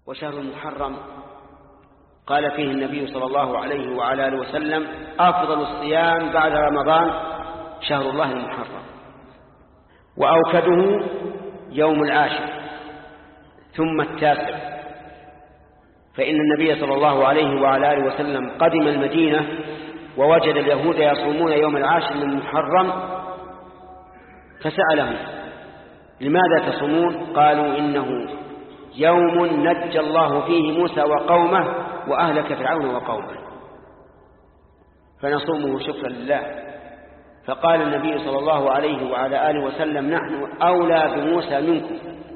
وشهر المحرم قال فيه النبي صلى الله عليه وعلى آله وسلم: أفضل الصيام بعد رمضان شهر الله المحرم، وأوكده يوم العاشر ثم التاسع. فإن النبي صلى الله عليه وعلى آله وسلم قدم المدينة ووجد اليهود يصومون يوم العاشر من المحرم، فسألهم: لماذا تصومون؟ قالوا: إنه يوم نجى الله فيه موسى وقومه وأهلك فرعون وقومه، فنصومه شكرا لله. فقال النبي صلى الله عليه وعلى آله وسلم: نحن أولى بموسى منكم،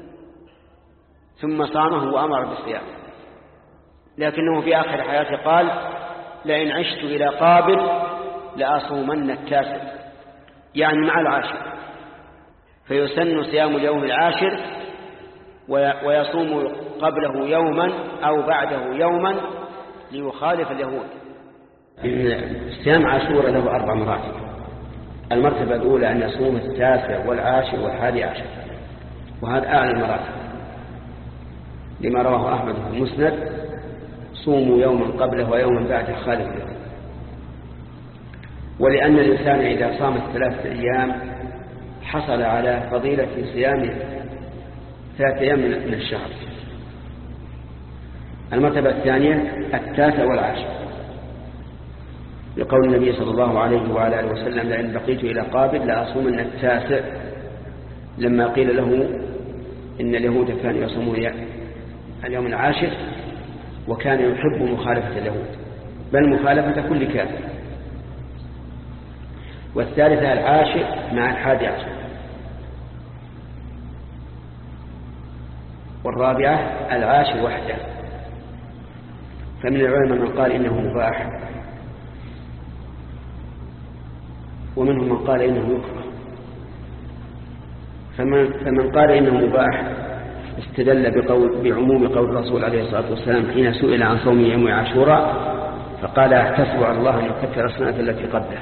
ثم صامه وأمر بالصيام. لكنه في آخر حياته قال: لئن عشت إلى قابل لأصومن التاسع، يعني مع العاشر. فيسن صيام اليوم العاشر ويصوم قبله يوما أو بعده يوما ليخالف اليهود. صيام عاشوراء له 4 مراتب. المرتبة الأولى أن يصوم التاسع والعاشر والحادي عشر، وهذا أعلى المراتب، لما رواه أحمد في المسند: صوموا يوما قبله ويوما بعده خالف اليهود. ولأن الإنسان إذا صام 3 أيام حصل على فضيلة صيام 3 أيام من الشهر. المرتبة الثانية التاسع والعاشر، لقول النبي صلى الله عليه وعلى آله وسلم: لئن بقيت إلى قابل لأصومن التاسع، لما قيل له إن اليهود كانوا يصومون اليوم العاشر وكان يحب مخالفة اليهود، بل مخالفة كل كافر. والثالثة العاشر مع الحادي عشر. والرابعة العاشر وحده. فمن العلماء من قال إنه مباح، ومنهم من قال إنه يكره. فمن قال إنه مباح استدل بعموم قول الرسول عليه الصلاة والسلام حين سئل عن صوم يوم عاشوراء فقال: أحتسب على الله أن يكفر السنة التي قبله،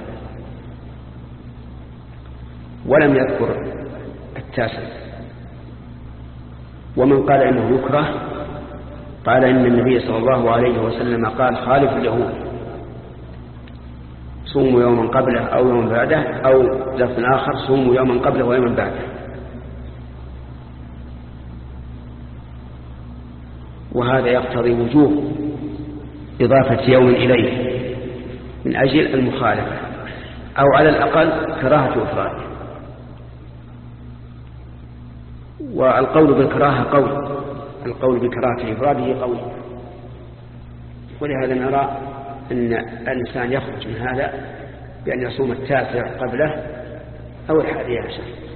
ولم يذكر التاسع. ومن قال إنه يكره قال إن النبي صلى الله عليه وسلم قال: خالف اليهود، صوموا يوما قبله أو يوما بعده، أو لفظ آخر: صوموا يوما قبله ويوما بعده. وهذا يقتضي وجوب إضافة يوم إليه من أجل المخالفة، أو على الأقل كراهة إفراده. والقول بالكراهة قول، القول بكراهة إفراده قول. ولهذا نرى أن الإنسان يخرج من هذا بأن يصوم التاسع قبله أو الحادي عشر.